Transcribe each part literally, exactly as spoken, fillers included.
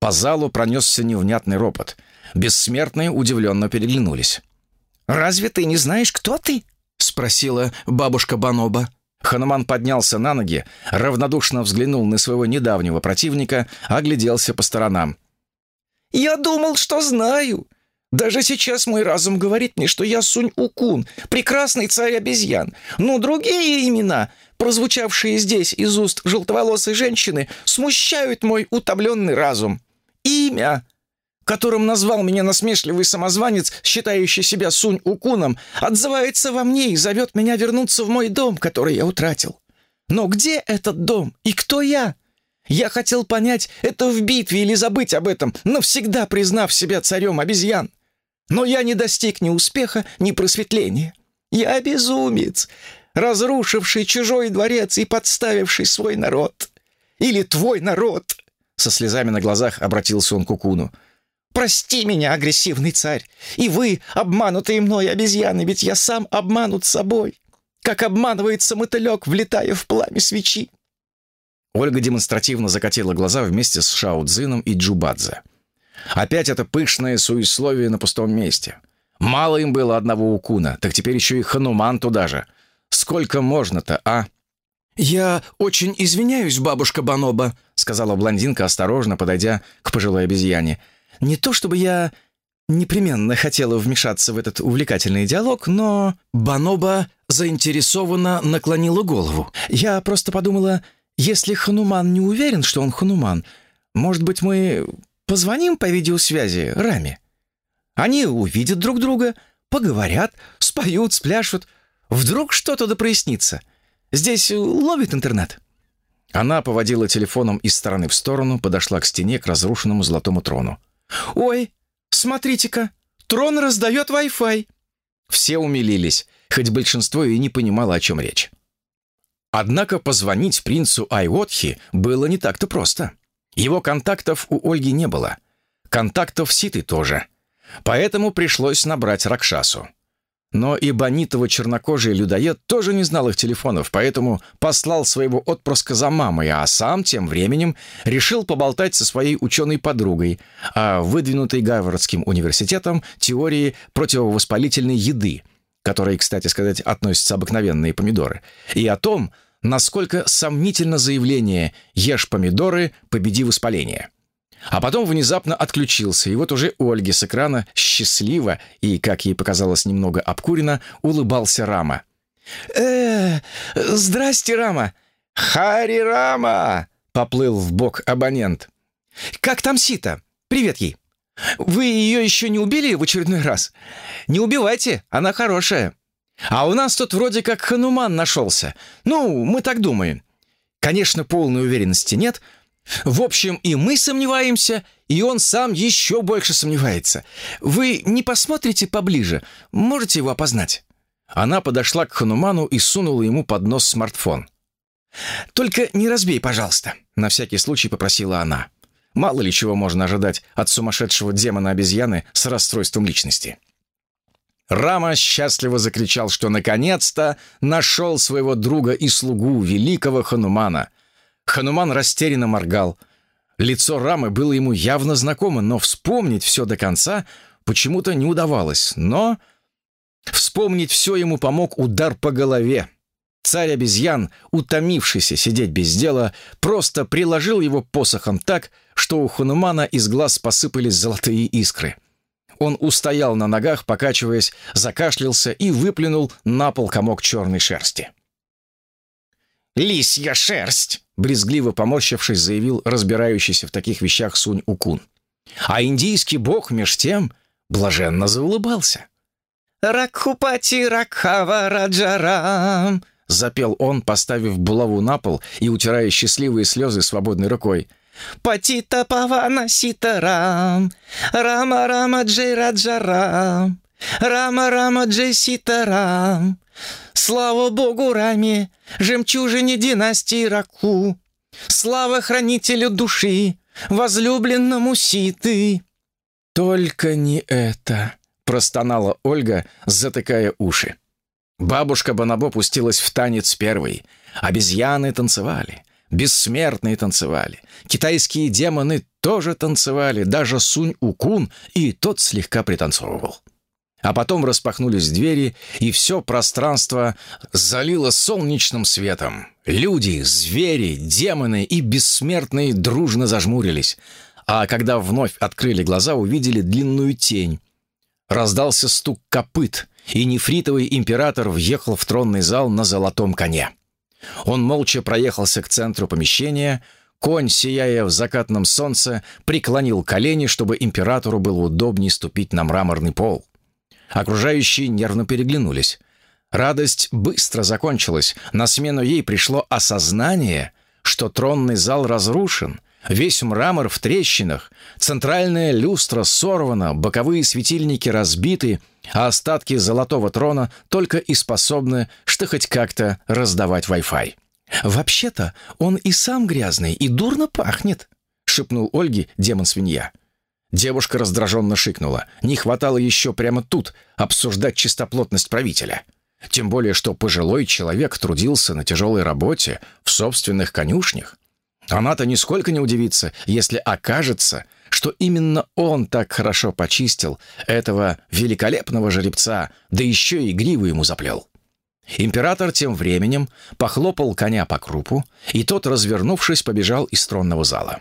По залу пронесся невнятный ропот. Бессмертные удивленно переглянулись. «Разве ты не знаешь, кто ты?» — спросила бабушка Баноба. Хануман поднялся на ноги, равнодушно взглянул на своего недавнего противника, огляделся по сторонам. «Я думал, что знаю. Даже сейчас мой разум говорит мне, что я Сунь-Укун, прекрасный царь обезьян. Но другие имена, прозвучавшие здесь из уст желтоволосой женщины, смущают мой утомленный разум. Имя, которым назвал меня насмешливый самозванец, считающий себя Сунь-Укуном, отзывается во мне и зовет меня вернуться в мой дом, который я утратил. Но где этот дом и кто я? Я хотел понять, это в битве или забыть об этом, навсегда признав себя царем обезьян. Но я не достиг ни успеха, ни просветления. Я безумец, разрушивший чужой дворец и подставивший свой народ. Или твой народ!» Со слезами на глазах обратился он к Укуну. «Прости меня, агрессивный царь, и вы, обманутые мной обезьяны, ведь я сам обманут собой, как обманывается мотылек, влетая в пламя свечи». Ольга демонстративно закатила глаза вместе с Шао Цзином и Джубадзе. Опять это пышное суесловие на пустом месте. Мало им было одного Укуна, так теперь еще и Хануман туда же. Сколько можно-то, а? «Я очень извиняюсь, бабушка Баноба», — сказала блондинка, осторожно подойдя к пожилой обезьяне. «Не то чтобы я непременно хотела вмешаться в этот увлекательный диалог, но...» Баноба заинтересованно наклонила голову. «Я просто подумала, если Хануман не уверен, что он Хануман, может быть, мы позвоним по видеосвязи Раме? Они увидят друг друга, поговорят, споют, спляшут. Вдруг что-то да прояснится. Здесь ловит интернет». Она поводила телефоном из стороны в сторону, подошла к стене, к разрушенному золотому трону. «Ой, смотрите-ка, трон раздает Wi-Fi». Все умилились, хоть большинство и не понимало, о чем речь. Однако позвонить принцу Айвотхи было не так-то просто. Его контактов у Ольги не было. Контактов Ситы тоже. Поэтому пришлось набрать Ракшасу. Но и Бонитово-чернокожий людоед тоже не знал их телефонов, поэтому послал своего отпрыска за мамой, а сам тем временем решил поболтать со своей ученой-подругой о выдвинутой Гарвардским университетом теории противовоспалительной еды, к которой, кстати сказать, относятся обыкновенные помидоры, и о том, насколько сомнительно заявление «Ешь помидоры, победи воспаление». А потом внезапно отключился, и вот уже Ольге с экрана счастливо и, как ей показалось, немного обкуренно, улыбался Рама. э здрасте, Рама!» «Хари Рама!» — поплыл в бок абонент. «Как там Сита? Привет ей! Вы ее еще не убили в очередной раз? Не убивайте, она хорошая. А у нас тут вроде как Хануман нашелся. Ну, мы так думаем. Конечно, полной уверенности нет. В общем, и мы сомневаемся, и он сам еще больше сомневается. Вы не посмотрите поближе? Можете его опознать?» Она подошла к Хануману и сунула ему под нос смартфон. «Только не разбей, пожалуйста», — на всякий случай попросила она. Мало ли чего можно ожидать от сумасшедшего демона-обезьяны с расстройством личности. Рама счастливо закричал, что наконец-то нашел своего друга и слугу, великого Ханумана. Хануман растерянно моргал. Лицо Рамы было ему явно знакомо, но вспомнить все до конца почему-то не удавалось. Но вспомнить все ему помог удар по голове. Царь обезьян, утомившийся сидеть без дела, просто приложил его посохом так, что у Ханумана из глаз посыпались золотые искры. Он устоял на ногах, покачиваясь, закашлялся и выплюнул на пол комок черной шерсти. «Лисья шерсть!» — брезгливо поморщившись, заявил разбирающийся в таких вещах Сунь-Укун. А индийский бог меж тем блаженно заулыбался. «Ракхупати Ракхава Раджарам!» — запел он, поставив булаву на пол и утирая счастливые слезы свободной рукой. «Патита Павана Ситарам, Рама Рама Джей Раджарам, Рама Рама Джей Ситарам. Слава Богу Раме, жемчужине династии Ракху, слава хранителю души, возлюбленному Ситы». «Только не это», — простонала Ольга, затыкая уши. Бабушка Бонобо пустилась в танец первой. Обезьяны танцевали, бессмертные танцевали, китайские демоны тоже танцевали, даже Сунь-Укун, и тот слегка пританцовывал. А потом распахнулись двери, и все пространство залило солнечным светом. Люди, звери, демоны и бессмертные дружно зажмурились, а когда вновь открыли глаза, увидели длинную тень. Раздался стук копыт, и нефритовый император въехал в тронный зал на золотом коне. Он молча проехался к центру помещения. Конь, сияя в закатном солнце, преклонил колени, чтобы императору было удобнее ступить на мраморный пол. Окружающие нервно переглянулись. Радость быстро закончилась. На смену ей пришло осознание, что тронный зал разрушен, весь мрамор в трещинах, центральная люстра сорвана, боковые светильники разбиты, а остатки золотого трона только и способны что хоть как-то раздавать Wi-Fi. «Вообще-то он и сам грязный, и дурно пахнет», — шепнул Ольге демон-свинья. Девушка раздраженно шикнула. Не хватало еще прямо тут обсуждать чистоплотность правителя. Тем более, что пожилой человек трудился на тяжелой работе в собственных конюшнях. Она-то нисколько не удивится, если окажется, что именно он так хорошо почистил этого великолепного жеребца, да еще и гриву ему заплел. Император тем временем похлопал коня по крупу, и тот, развернувшись, побежал из тронного зала.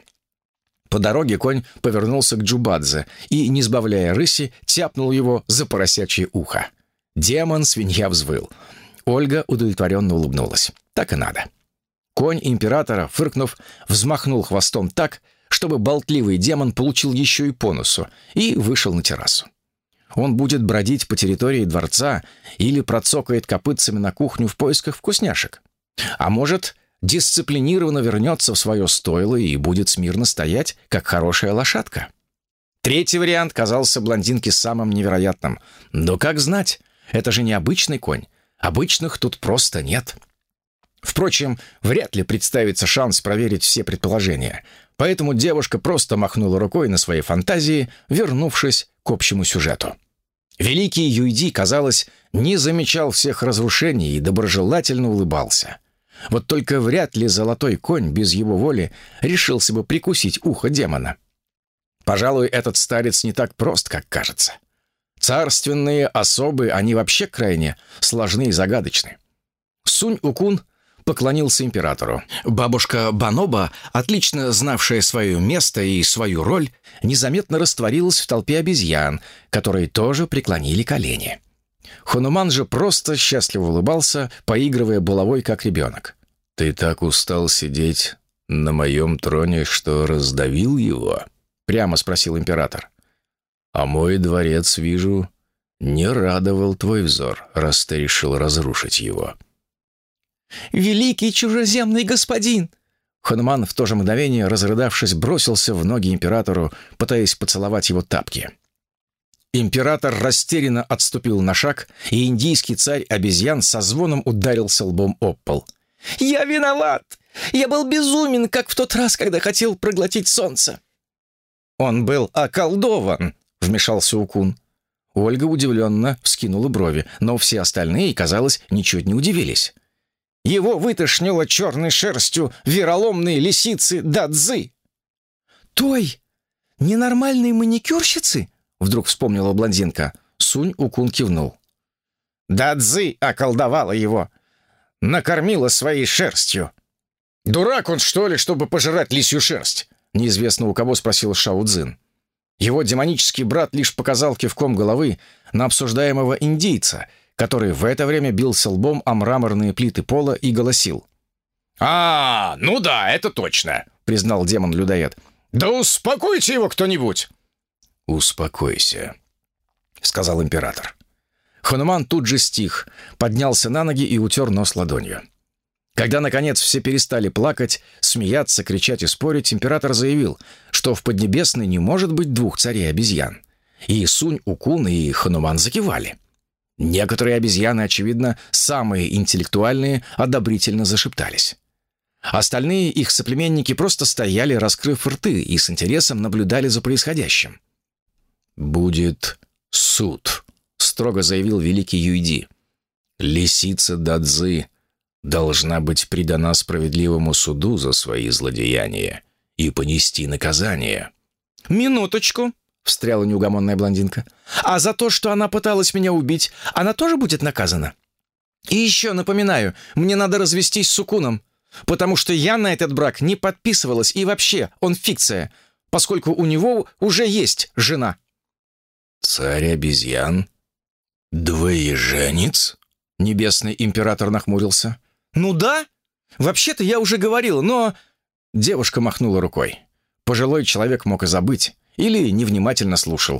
По дороге конь повернулся к Джубадзе и, не сбавляя рыси, тяпнул его за поросячье ухо. Демон-свинья взвыл. Ольга удовлетворенно улыбнулась. Так и надо. Конь императора, фыркнув, взмахнул хвостом так, чтобы болтливый демон получил еще и по носу, и вышел на террасу. Он будет бродить по территории дворца или процокает копытцами на кухню в поисках вкусняшек. А может, дисциплинированно вернется в свое стойло и будет смирно стоять, как хорошая лошадка. Третий вариант казался блондинке самым невероятным. Но как знать, это же не обычный конь. Обычных тут просто нет. Впрочем, вряд ли представится шанс проверить все предположения. Поэтому девушка просто махнула рукой на свои фантазии, вернувшись к общему сюжету. Великий Юйди, казалось, не замечал всех разрушений и доброжелательно улыбался. Вот только вряд ли золотой конь без его воли решился бы прикусить ухо демона. Пожалуй, этот старец не так прост, как кажется. Царственные особы, они вообще крайне сложны и загадочны. Сунь-Укун поклонился императору. Бабушка Баноба, отлично знавшая свое место и свою роль, незаметно растворилась в толпе обезьян, которые тоже преклонили колени. Хануман же просто счастливо улыбался, поигрывая булавой, как ребенок. «Ты так устал сидеть на моем троне, что раздавил его?» — прямо спросил император. «А мой дворец, вижу, не радовал твой взор, раз ты решил разрушить его». «Великий чужеземный господин!» Хануман, в то же мгновение, разрыдавшись, бросился в ноги императору, пытаясь поцеловать его тапки. Император растерянно отступил на шаг, и индийский царь обезьян со звоном ударился лбом об пол. «Я виноват! Я был безумен, как в тот раз, когда хотел проглотить солнце!» «Он был околдован!» — вмешался Укун. Ольга удивленно вскинула брови, но все остальные, казалось, ничуть не удивились. «Его вытошнило черной шерстью вероломные лисицы Дадзы!» «Той ненормальной маникюрщицы?» — вдруг вспомнила блондинка. Сунь-Укун кивнул. «Дадзы околдовала его, накормила своей шерстью». «Дурак он, что ли, чтобы пожирать лисью шерсть?» — неизвестно у кого спросил Шао Цзин. Его демонический брат лишь показал кивком головы на обсуждаемого индийца, который в это время бился лбом о мраморные плиты пола и голосил. «А, ну да, это точно», — признал демон-людоед. «Да успокойте его кто-нибудь!» «Успокойся», — сказал император. Хануман тут же стих, поднялся на ноги и утер нос ладонью. Когда, наконец, все перестали плакать, смеяться, кричать и спорить, император заявил, что в Поднебесной не может быть двух царей-обезьян. И Сунь-Укун, и Хануман закивали. Некоторые обезьяны, очевидно, самые интеллектуальные, одобрительно зашептались. Остальные их соплеменники просто стояли, раскрыв рты, и с интересом наблюдали за происходящим. «Будет суд», — строго заявил великий Юйди. «Лисица Дадзы должна быть предана справедливому суду за свои злодеяния, и понести наказание». «Минуточку», — встряла неугомонная блондинка. «А за то, что она пыталась меня убить, она тоже будет наказана? И еще напоминаю, мне надо развестись с Укуном, потому что я на этот брак не подписывалась, и вообще он фикция, поскольку у него уже есть жена». «Царь обезьян? Двоеженец?» Небесный император нахмурился. «Ну да, вообще-то я уже говорила, но...» Девушка махнула рукой. Пожилой человек мог и забыть, или невнимательно слушал.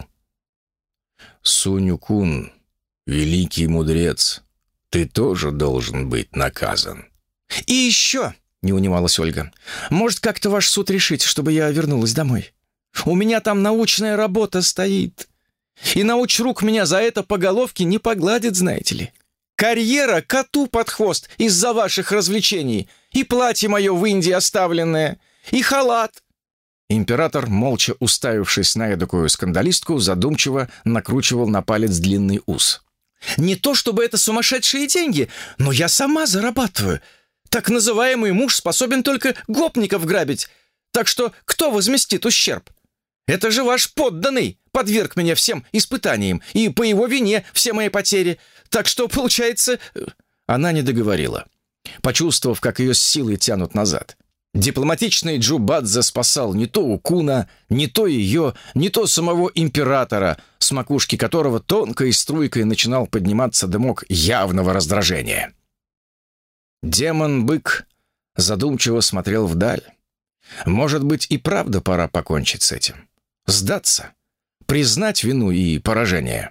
«Сунь-Укун, великий мудрец, ты тоже должен быть наказан». «И еще...» — не унималась Ольга. «Может, как-то ваш суд решить, чтобы я вернулась домой? У меня там научная работа стоит. И научрук меня за это по головке не погладит, знаете ли. Карьера коту под хвост из-за ваших развлечений. И платье мое в Индии оставленное, и халат». Император, молча уставившись на эдакую скандалистку, задумчиво накручивал на палец длинный ус. «Не то чтобы это сумасшедшие деньги, но я сама зарабатываю. Так называемый муж способен только гопников грабить. Так что кто возместит ущерб? Это же ваш подданный подверг меня всем испытаниям, и по его вине все мои потери. Так что, получается...» Она не договорила, почувствовав, как ее с силой тянут назад. Дипломатичный Джубадзе спасал не то Укуна, не то ее, не то самого императора, с макушки которого тонкой струйкой начинал подниматься дымок явного раздражения. Демон-бык задумчиво смотрел вдаль. Может быть, и правда пора покончить с этим. Сдаться. Признать вину и поражение.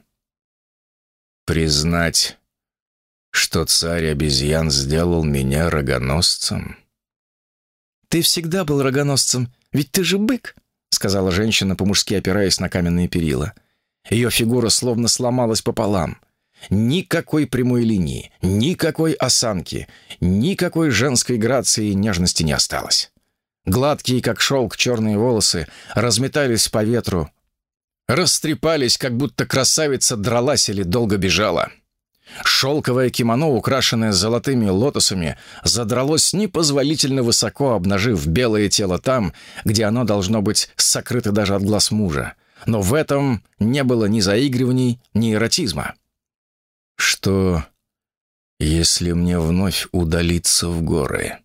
Признать, что царь обезьян сделал меня рогоносцем? «Ты всегда был рогоносцем, ведь ты же бык», — сказала женщина, по-мужски опираясь на каменные перила. Ее фигура словно сломалась пополам. Никакой прямой линии, никакой осанки, никакой женской грации и нежности не осталось. Гладкие, как шелк, черные волосы разметались по ветру, растрепались, как будто красавица дралась или долго бежала. Шелковое кимоно, украшенное золотыми лотосами, задралось непозволительно высоко, обнажив белое тело там, где оно должно быть сокрыто даже от глаз мужа. Но в этом не было ни заигрываний, ни эротизма. «Что, если мне вновь удалиться в горы?»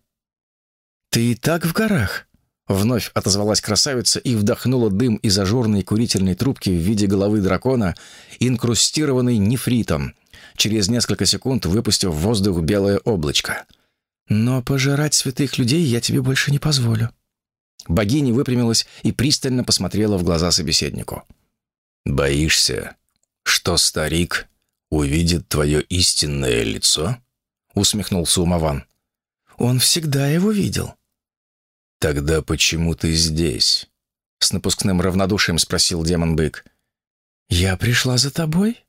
«Ты и так в горах», — вновь отозвалась красавица и вдохнула дым из ажурной курительной трубки в виде головы дракона, инкрустированной нефритом, через несколько секунд выпустив в воздух белое облачко. «Но пожирать святых людей я тебе больше не позволю». Богиня выпрямилась и пристально посмотрела в глаза собеседнику. «Боишься, что старик увидит твое истинное лицо?» — усмехнулся Умаван. «Он всегда его видел». «Тогда почему ты здесь?» — с напускным равнодушием спросил демон-бык. «Я пришла за тобой».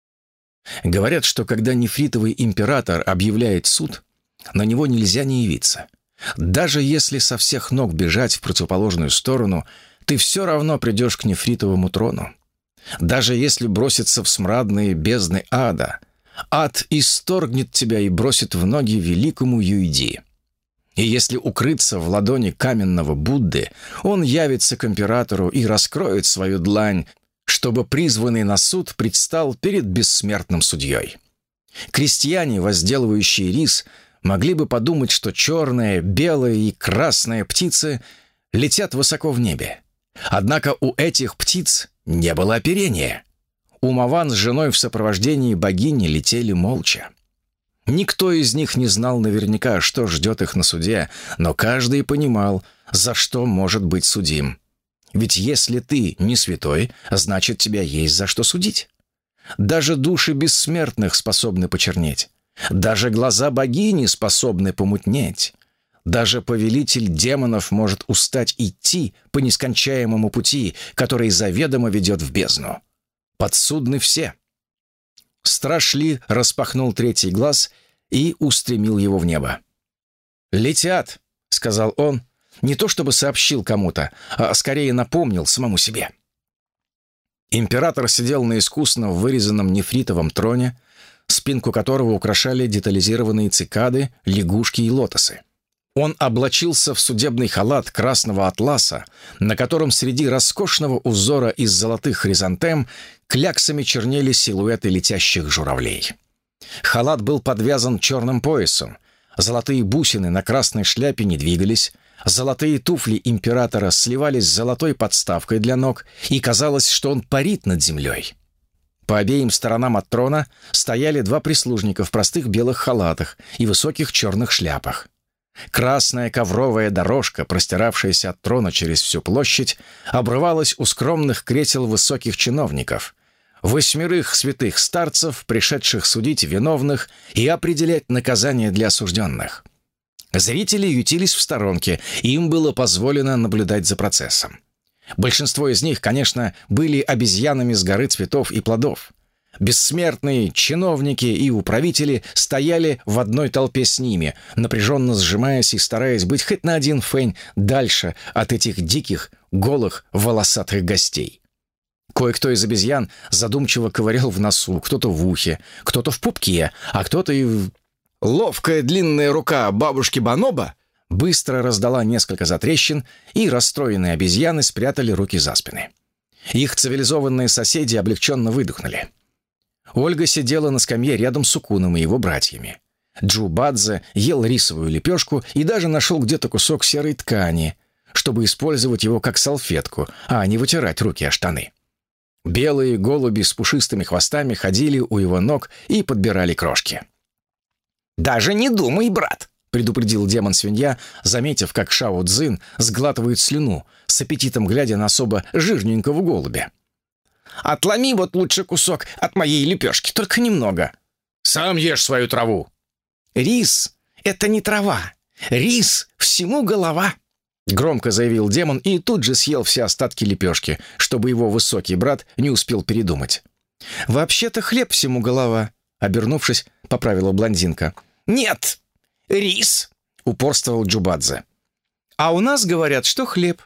Говорят, что когда нефритовый император объявляет суд, на него нельзя не явиться. Даже если со всех ног бежать в противоположную сторону, ты все равно придешь к нефритовому трону. Даже если броситься в смрадные бездны ада, ад исторгнет тебя и бросит в ноги великому Юйди. И если укрыться в ладони каменного Будды, он явится к императору и раскроет свою длань, чтобы призванный на суд предстал перед бессмертным судьей. Крестьяне, возделывающие рис, могли бы подумать, что черная, белая и красная птицы летят высоко в небе. Однако у этих птиц не было оперения. Умаван с женой в сопровождении богини летели молча. Никто из них не знал наверняка, что ждет их на суде, но каждый понимал, за что может быть судим. Ведь если ты не святой, значит, тебя есть за что судить. Даже души бессмертных способны почернеть. Даже глаза богини способны помутнеть. Даже повелитель демонов может устать идти по нескончаемому пути, который заведомо ведет в бездну. Подсудны все. Страж Ли распахнул третий глаз и устремил его в небо. «Летят», — сказал он, не то чтобы сообщил кому-то, а скорее напомнил самому себе. Император сидел на искусно вырезанном нефритовом троне, спинку которого украшали детализированные цикады, лягушки и лотосы. Он облачился в судебный халат красного атласа, на котором среди роскошного узора из золотых хризантем кляксами чернели силуэты летящих журавлей. Халат был подвязан черным поясом, золотые бусины на красной шляпе не двигались, золотые туфли императора сливались с золотой подставкой для ног, и казалось, что он парит над землей. По обеим сторонам от трона стояли два прислужника в простых белых халатах и высоких черных шляпах. Красная ковровая дорожка, простиравшаяся от трона через всю площадь, обрывалась у скромных кресел высоких чиновников, восьмерых святых старцев, пришедших судить виновных и определять наказание для осужденных. Зрители ютились в сторонке, и им было позволено наблюдать за процессом. Большинство из них, конечно, были обезьянами с горы цветов и плодов. Бессмертные чиновники и управители стояли в одной толпе с ними, напряженно сжимаясь и стараясь быть хоть на один фэнь дальше от этих диких, голых, волосатых гостей. Кое-кто из обезьян задумчиво ковырял в носу, кто-то в ухе, кто-то в пупке, а кто-то и в... Ловкая длинная рука бабушки Бонобо быстро раздала несколько затрещин, и расстроенные обезьяны спрятали руки за спины. Их цивилизованные соседи облегченно выдохнули. Ольга сидела на скамье рядом с Укуном и его братьями. Джубадзе ел рисовую лепешку и даже нашел где-то кусок серой ткани, чтобы использовать его как салфетку, а не вытирать руки о штаны. Белые голуби с пушистыми хвостами ходили у его ног и подбирали крошки. «Даже не думай, брат!» — предупредил демон-свинья, заметив, как Шао Цзин сглатывает слюну, с аппетитом глядя на особо жирненького голубя. «Отломи вот лучше кусок от моей лепешки, только немного». «Сам ешь свою траву». «Рис — это не трава. Рис — всему голова», — громко заявил демон и тут же съел все остатки лепешки, чтобы его высокий брат не успел передумать. «Вообще-то хлеб всему голова», — обернувшись, поправила блондинка. «Нет, рис», — упорствовал Джубадзе. «А у нас говорят, что хлеб.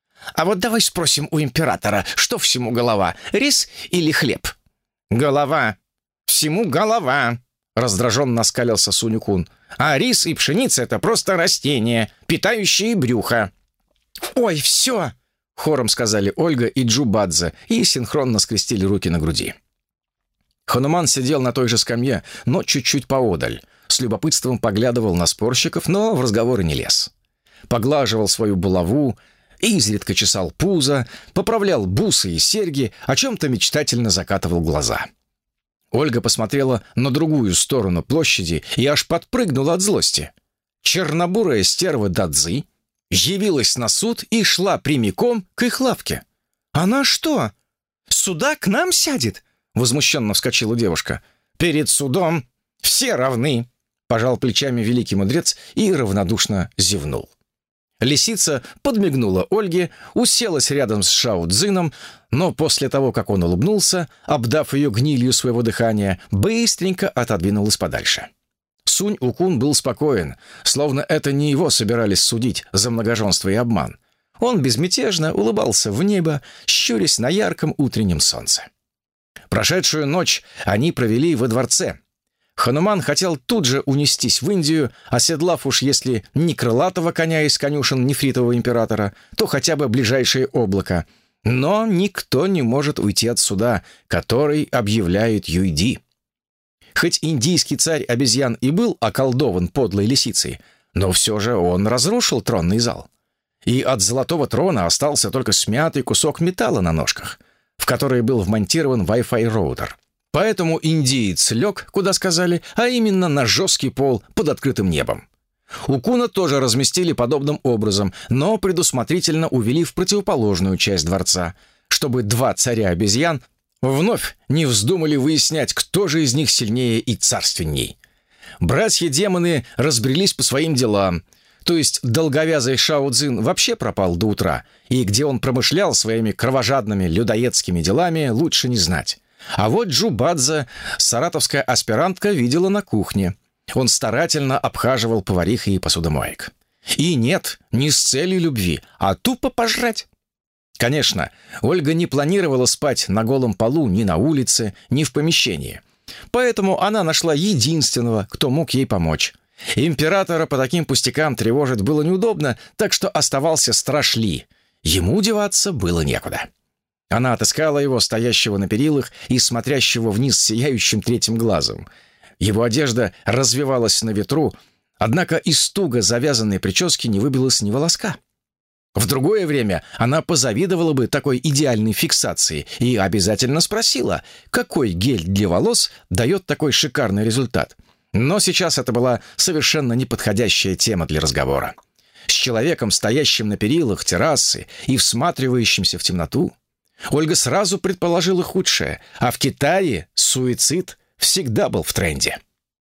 А вот давай спросим у императора, что всему голова, рис или хлеб?» «Голова. Всему голова», — раздраженно оскалился Сунь-Укун. «А рис и пшеница — это просто растения, питающие брюхо». «Ой, все!» — хором сказали Ольга и Джубадзе и синхронно скрестили руки на груди. Хануман сидел на той же скамье, но чуть-чуть поодаль, с любопытством поглядывал на спорщиков, но в разговоры не лез. Поглаживал свою булаву, изредка чесал пузо, поправлял бусы и серьги, о чем-то мечтательно закатывал глаза. Ольга посмотрела на другую сторону площади и аж подпрыгнула от злости. Чернобурая стерва Дадзи явилась на суд и шла прямиком к их лавке. «Она что, сюда к нам сядет?» — возмущенно вскочила девушка. «Перед судом все равны», — пожал плечами великий мудрец и равнодушно зевнул. Лисица подмигнула Ольге, уселась рядом с Шао Цзином, но после того, как он улыбнулся, обдав ее гнилью своего дыхания, быстренько отодвинулась подальше. Сунь-Укун был спокоен, словно это не его собирались судить за многоженство и обман. Он безмятежно улыбался в небо, щурясь на ярком утреннем солнце. Прошедшую ночь они провели во дворце. Хануман хотел тут же унестись в Индию, оседлав уж если не крылатого коня из конюшен нефритового императора, то хотя бы ближайшее облако. Но никто не может уйти от суда, который объявляет Юйди. Хоть индийский царь обезьян и был околдован подлой лисицей, но все же он разрушил тронный зал. И от золотого трона остался только смятый кусок металла на ножках, в который был вмонтирован Wi-Fi роутер. Поэтому индиец лег, куда сказали, а именно на жесткий пол под открытым небом. Укуна тоже разместили подобным образом, но предусмотрительно увели в противоположную часть дворца, чтобы два царя обезьян вновь не вздумали выяснять, кто же из них сильнее и царственней. Братья-демоны разбрелись по своим делам, то есть долговязый Шао Цзин вообще пропал до утра, и где он промышлял своими кровожадными людоедскими делами, лучше не знать. А вот Джубадзе, саратовская аспирантка, видела на кухне. Он старательно обхаживал поварих и посудомоек. И нет, не с целью любви, а тупо пожрать. Конечно, Ольга не планировала спать на голом полу ни на улице, ни в помещении. Поэтому она нашла единственного, кто мог ей помочь. Императора по таким пустякам тревожить было неудобно, так что оставался страж Ли. Ему деваться было некуда. Она отыскала его, стоящего на перилах и смотрящего вниз сияющим третьим глазом. Его одежда развивалась на ветру, однако из туго завязанной прически не выбилось ни волоска. В другое время она позавидовала бы такой идеальной фиксации и обязательно спросила, какой гель для волос дает такой шикарный результат. Но сейчас это была совершенно неподходящая тема для разговора. С человеком, стоящим на перилах террасы и всматривающимся в темноту, Ольга сразу предположила худшее, а в Китае суицид всегда был в тренде.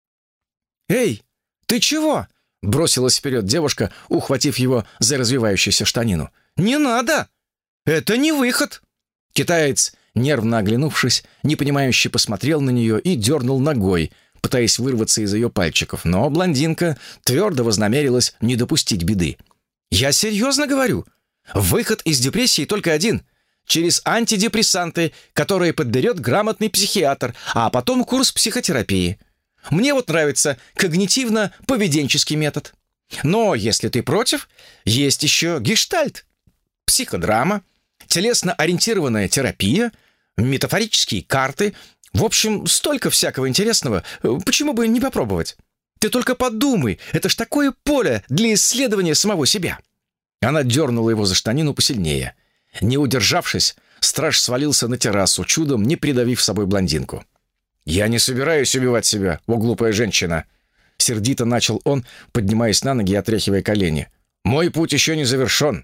«Эй, ты чего?» — бросилась вперед девушка, ухватив его за развивающуюся штанину. «Не надо! Это не выход!» Китаец, нервно оглянувшись, непонимающе посмотрел на нее и дернул ногой, пытаясь вырваться из ее пальчиков, но блондинка твердо вознамерилась не допустить беды. «Я серьезно говорю. Выход из депрессии только один — через антидепрессанты, которые подберет грамотный психиатр, а потом курс психотерапии. Мне вот нравится когнитивно-поведенческий метод. Но если ты против, есть еще гештальт, психодрама, телесно-ориентированная терапия, метафорические карты. В общем, столько всякого интересного. Почему бы не попробовать? Ты только подумай, это ж такое поле для исследования самого себя». Она дернула его за штанину посильнее. Не удержавшись, страж свалился на террасу, чудом не придавив собой блондинку. «Я не собираюсь убивать себя, о глупая женщина!» Сердито начал он, поднимаясь на ноги и отряхивая колени. «Мой путь еще не завершен».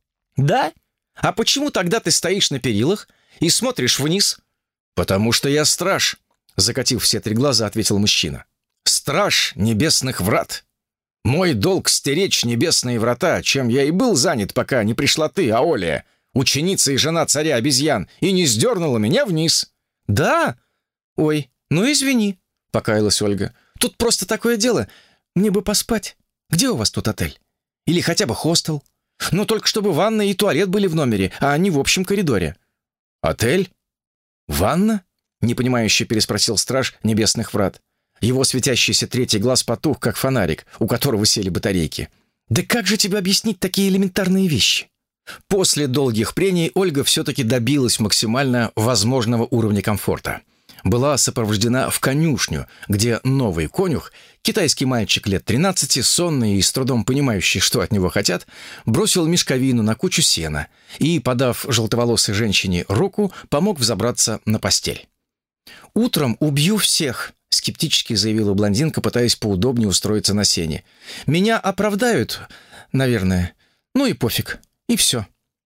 «Да? А почему тогда ты стоишь на перилах и смотришь вниз?» «Потому что я страж», — закатив все три глаза, ответил мужчина. «Страж небесных врат. Мой долг — стеречь небесные врата, чем я и был занят, пока не пришла ты, Аолия, ученица и жена царя обезьян, и не сдернула меня вниз». «Да? Ой, ну извини», — покаялась Ольга. «Тут просто такое дело. Мне бы поспать. Где у вас тут отель? Или хотя бы хостел? Ну, только чтобы ванна и туалет были в номере, а не в общем коридоре». «Отель? Ванна?» — непонимающе переспросил страж небесных врат. Его светящийся третий глаз потух, как фонарик, у которого сели батарейки. «Да как же тебе объяснить такие элементарные вещи?» После долгих прений Ольга все-таки добилась максимально возможного уровня комфорта. Была сопровождена в конюшню, где новый конюх, китайский мальчик лет тринадцати, сонный и с трудом понимающий, что от него хотят, бросил мешковину на кучу сена и, подав желтоволосой женщине руку, помог взобраться на постель. «Утром убью всех», — скептически заявила блондинка, пытаясь поудобнее устроиться на сене. «Меня оправдают, наверное. Ну и пофиг. И все».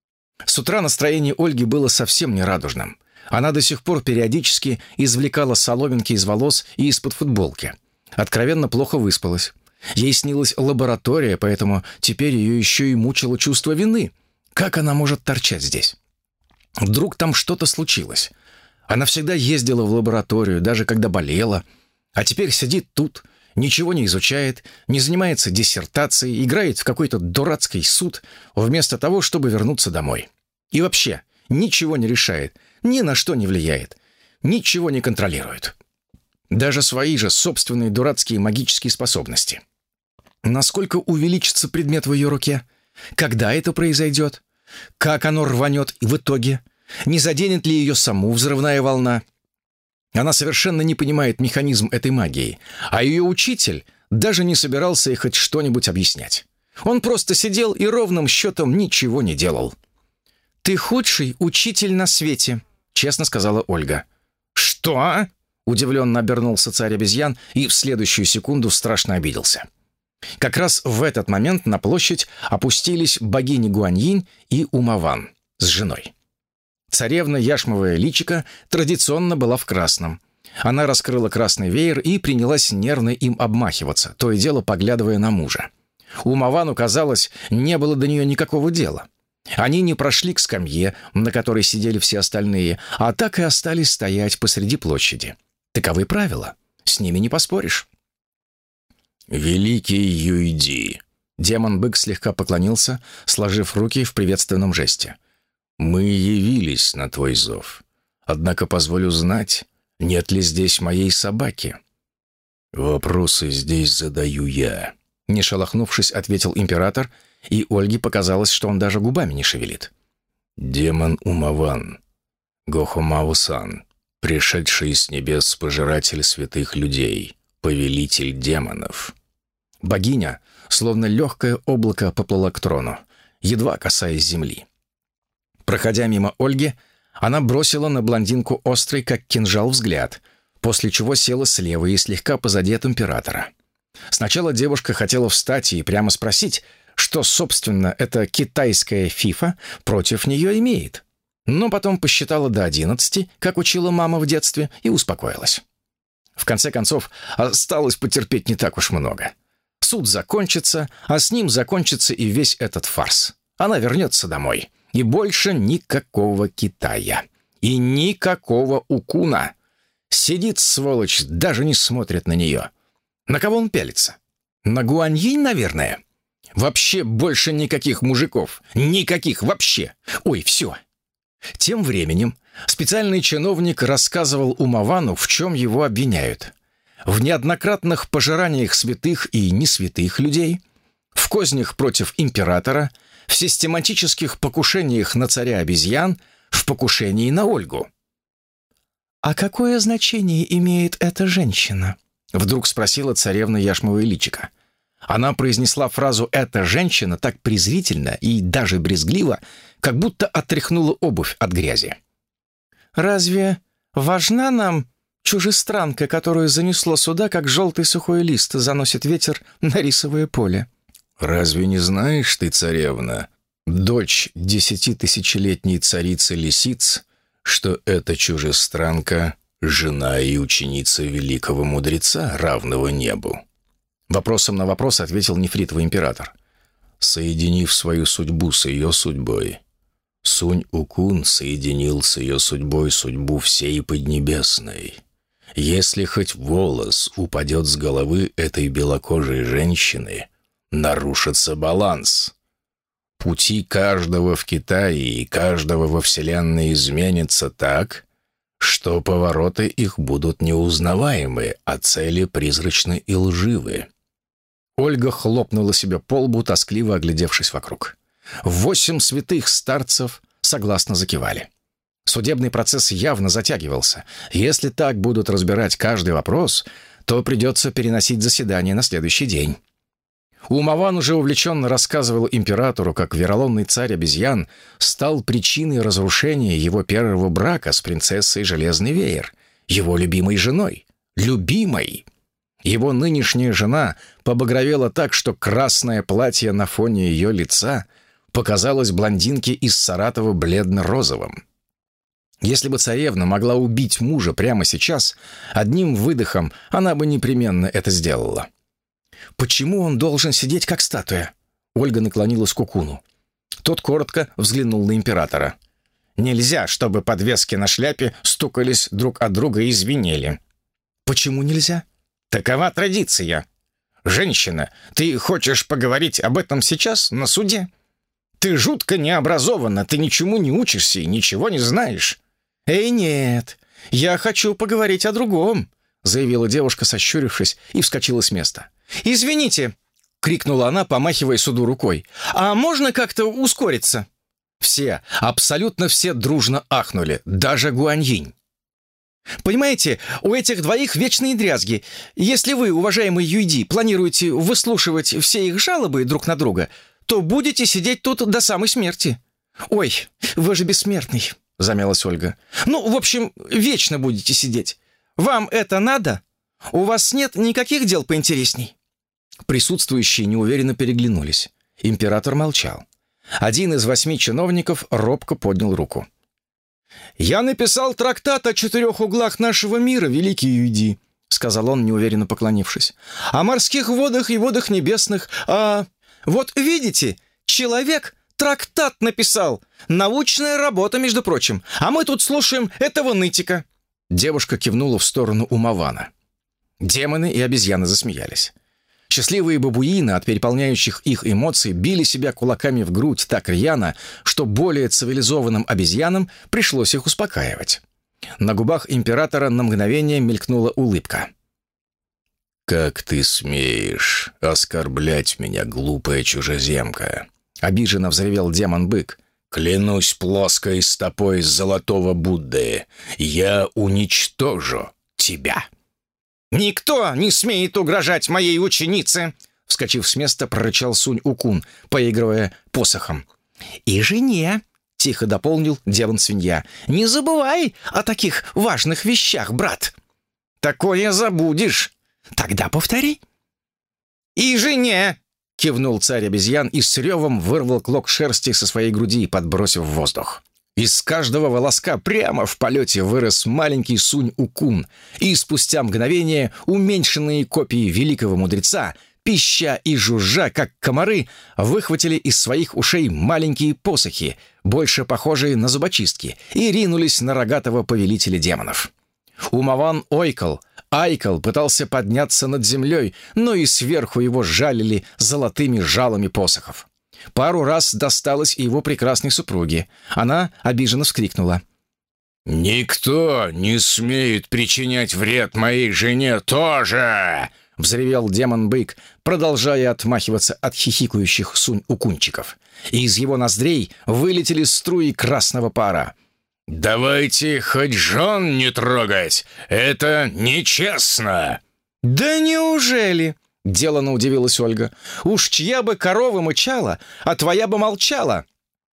С утра настроение Ольги было совсем нерадужным. Она до сих пор периодически извлекала соломинки из волос и из-под футболки. Откровенно плохо выспалась. Ей снилась лаборатория, поэтому теперь ее еще и мучило чувство вины. Как она может торчать здесь? Вдруг там что-то случилось? Она всегда ездила в лабораторию, даже когда болела. А теперь сидит тут, ничего не изучает, не занимается диссертацией, играет в какой-то дурацкий суд, вместо того, чтобы вернуться домой. И вообще ничего не решает, ни на что не влияет, ничего не контролирует. Даже свои же собственные дурацкие магические способности. Насколько увеличится предмет в ее руке? Когда это произойдет? Как оно рванет в итоге? Не заденет ли ее саму взрывная волна? Она совершенно не понимает механизм этой магии, а ее учитель даже не собирался ей хоть что-нибудь объяснять. Он просто сидел и ровным счетом ничего не делал. «Ты худший учитель на свете», — честно сказала Ольга. «Что?» — удивленно обернулся царь обезьян и в следующую секунду страшно обиделся. Как раз в этот момент на площадь опустились богини Гуаньинь и Умаван с женой. Царевна яшмовое личико традиционно была в красном. Она раскрыла красный веер и принялась нервно им обмахиваться, то и дело поглядывая на мужа. Умавану, казалось, не было до нее никакого дела. Они не прошли к скамье, на которой сидели все остальные, а так и остались стоять посреди площади. Таковы правила, с ними не поспоришь. «Великий Юйди!» Демон-бык слегка поклонился, сложив руки в приветственном жесте. «Мы явились на твой зов. Однако позволю знать, нет ли здесь моей собаки?» «Вопросы здесь задаю я», — не шелохнувшись, ответил император, и Ольге показалось, что он даже губами не шевелит. «Демон Умаван, Гохомау-сан, пришедший с небес пожиратель святых людей, повелитель демонов». Богиня, словно легкое облако, поплыла к трону, едва касаясь земли. Проходя мимо Ольги, она бросила на блондинку острый, как кинжал, взгляд, после чего села слева и слегка позади от императора. Сначала девушка хотела встать и прямо спросить, что, собственно, эта китайская фифа против нее имеет. Но потом посчитала до одиннадцати, как учила мама в детстве, и успокоилась. В конце концов, осталось потерпеть не так уж много. Суд закончится, а с ним закончится и весь этот фарс. Она вернется домой. И больше никакого Китая. И никакого Укуна. Сидит, сволочь, даже не смотрит на нее. На кого он пялится? На Гуаньинь, наверное? Вообще больше никаких мужиков. Никаких вообще. Ой, все. Тем временем специальный чиновник рассказывал Умавану, в чем его обвиняют. В неоднократных пожираниях святых и несвятых людей, в кознях против императора, в систематических покушениях на царя обезьян, в покушении на Ольгу. «А какое значение имеет эта женщина?» — вдруг спросила царевна Яшмовое личико. Она произнесла фразу «эта женщина» так презрительно и даже брезгливо, как будто отряхнула обувь от грязи. «Разве важна нам чужестранка, которую занесло сюда, как желтый сухой лист заносит ветер на рисовое поле?» «Разве не знаешь ты, царевна, дочь десятитысячелетней царицы лисиц, что эта чужестранка — жена и ученица великого мудреца, равного небу?» Вопросом на вопрос ответил нефритовый император. «Соединив свою судьбу с ее судьбой, Сунь-Укун соединил с ее судьбой судьбу всей Поднебесной. Если хоть волос упадет с головы этой белокожей женщины, нарушится баланс. Пути каждого в Китае и каждого во Вселенной изменятся так, что повороты их будут неузнаваемы, а цели призрачны и лживы». Ольга хлопнула себя по лбу, тоскливо оглядевшись вокруг. Восемь святых старцев согласно закивали. Судебный процесс явно затягивался. Если так будут разбирать каждый вопрос, то придется переносить заседание на следующий день. Умаван уже увлеченно рассказывал императору, как вероломный царь обезьян стал причиной разрушения его первого брака с принцессой Железный Веер, его любимой женой. Любимой! Его нынешняя жена побагровела так, что красное платье на фоне ее лица показалось блондинке из Саратова бледно-розовым. Если бы царевна могла убить мужа прямо сейчас, одним выдохом она бы непременно это сделала. «Почему он должен сидеть как статуя?» Ольга наклонилась к Укуну. Тот коротко взглянул на императора. «Нельзя, чтобы подвески на шляпе стукались друг от друга и звенели». «Почему нельзя?» «Такова традиция. Женщина, ты хочешь поговорить об этом сейчас, на суде? Ты жутко необразована, ты ничему не учишься и ничего не знаешь». «Эй, нет, я хочу поговорить о другом», — заявила девушка, сощурившись, и вскочила с места. «Извините», — крикнула она, помахивая суду рукой, «а можно как-то ускориться?» Все, абсолютно все дружно ахнули, даже Гуаньинь. «Понимаете, у этих двоих вечные дрязги. Если вы, уважаемый Юйди, планируете выслушивать все их жалобы друг на друга, то будете сидеть тут до самой смерти». «Ой, вы же бессмертный», — замялась Ольга. «Ну, в общем, вечно будете сидеть. Вам это надо? У вас нет никаких дел поинтересней?» Присутствующие неуверенно переглянулись. Император молчал. Один из восьми чиновников робко поднял руку. «Я написал трактат о четырех углах нашего мира, великий Юйди», — сказал он, неуверенно поклонившись. «О морских водах и водах небесных, а... Вот видите, человек трактат написал. Научная работа, между прочим. А мы тут слушаем этого нытика». Девушка кивнула в сторону Умавана. Демоны и обезьяны засмеялись. Счастливые бабуины от переполняющих их эмоций били себя кулаками в грудь так рьяно, что более цивилизованным обезьянам пришлось их успокаивать. На губах императора на мгновение мелькнула улыбка. «Как ты смеешь оскорблять меня, глупая чужеземка?» — обиженно взревел демон-бык. «Клянусь плоской стопой золотого Будды, я уничтожу тебя!» «Никто не смеет угрожать моей ученице!» — вскочив с места, прорычал Сунь-Укун, поигрывая посохом. «И жене!» — тихо дополнил демон-свинья. «Не забывай о таких важных вещах, брат!» «Такое забудешь!» «Тогда повтори!» «И жене!» — кивнул царь-обезьян и с ревом вырвал клок шерсти со своей груди, подбросив в воздух. Из каждого волоска прямо в полете вырос маленький Сунь-Укун, и спустя мгновение уменьшенные копии великого мудреца, пища и жужжа, как комары, выхватили из своих ушей маленькие посохи, больше похожие на зубочистки, и ринулись на рогатого повелителя демонов. Умаван ойкал, айкал, пытался подняться над землей, но и сверху его жалили золотыми жалами посохов. Пару раз досталось и его прекрасной супруге. Она обиженно вскрикнула. «Никто не смеет причинять вред моей жене тоже!» — взревел демон-бык, продолжая отмахиваться от хихикающих Сунь-Укунчиков. И из его ноздрей вылетели струи красного пара. «Давайте хоть жен не трогать! Это нечестно!» «Да неужели?» — делано удивилась Ольга. «Уж чья бы корова мычала, а твоя бы молчала!»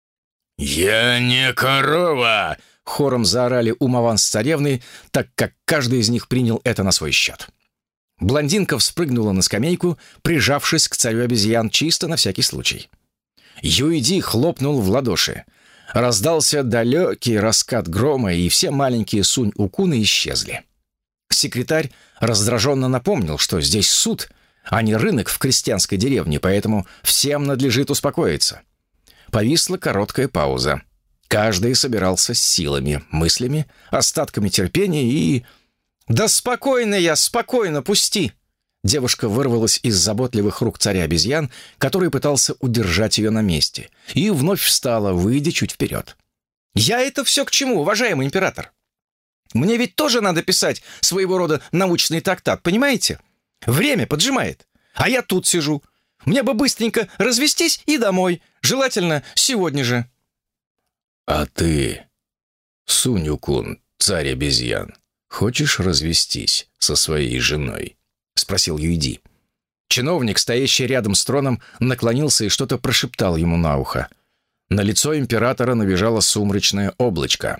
«Я не корова!» — хором заорали Умаван с царевной, так как каждый из них принял это на свой счет. Блондинка вспрыгнула на скамейку, прижавшись к царю обезьян чисто на всякий случай. Юйди хлопнул в ладоши. Раздался далекий раскат грома, и все маленькие Сунь-Укуны исчезли. Секретарь раздраженно напомнил, что здесь суд, а не рынок в крестьянской деревне, поэтому всем надлежит успокоиться. Повисла короткая пауза. Каждый собирался с силами, мыслями, остатками терпения и... «Да спокойно я, спокойно, пусти!» Девушка вырвалась из заботливых рук царя-обезьян, который пытался удержать ее на месте, и вновь встала, выйдя чуть вперед. «Я это все к чему, уважаемый император? Мне ведь тоже надо писать своего рода научный трактат, понимаете? Время поджимает, а я тут сижу. Мне бы быстренько развестись и домой, желательно сегодня же». «А ты, Сунь-Укун, царь обезьян, хочешь развестись со своей женой?» — спросил Юйди. Чиновник, стоящий рядом с троном, наклонился и что-то прошептал ему на ухо. На лицо императора набежало сумрачное облачко.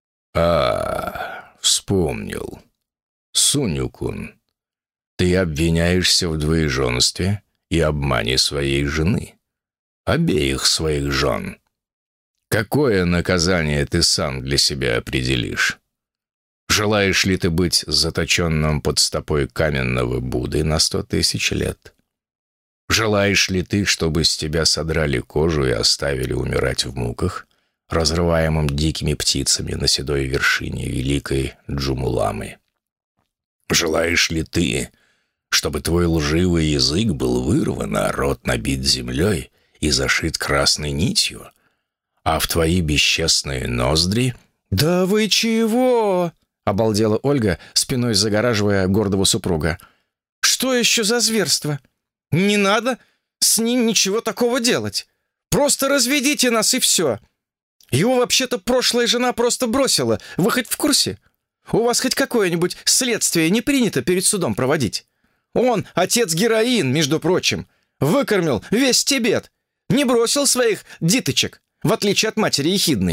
«А, вспомнил. Сунь-Укун, ты обвиняешься в двоеженстве и обмане своей жены. Обеих своих жен. Какое наказание ты сам для себя определишь? Желаешь ли ты быть заточенным под стопой каменного Будды на сто тысяч лет? Желаешь ли ты, чтобы с тебя содрали кожу и оставили умирать в муках, разрываемым дикими птицами на седой вершине великой Джумуламы? Желаешь ли ты, чтобы твой лживый язык был вырван, а рот набит землей и зашит красной нитью, а в твои бесчестные ноздри...» «Да вы чего?» — обалдела Ольга, спиной загораживая гордого супруга. «Что еще за зверство? Не надо с ним ничего такого делать. Просто разведите нас, и все. Его вообще-то прошлая жена просто бросила. Вы хоть в курсе? У вас хоть какое-нибудь следствие не принято перед судом проводить? Он отец-героин, между прочим. Выкормил весь Тибет. Не бросил своих диточек, в отличие от матери Ехидны».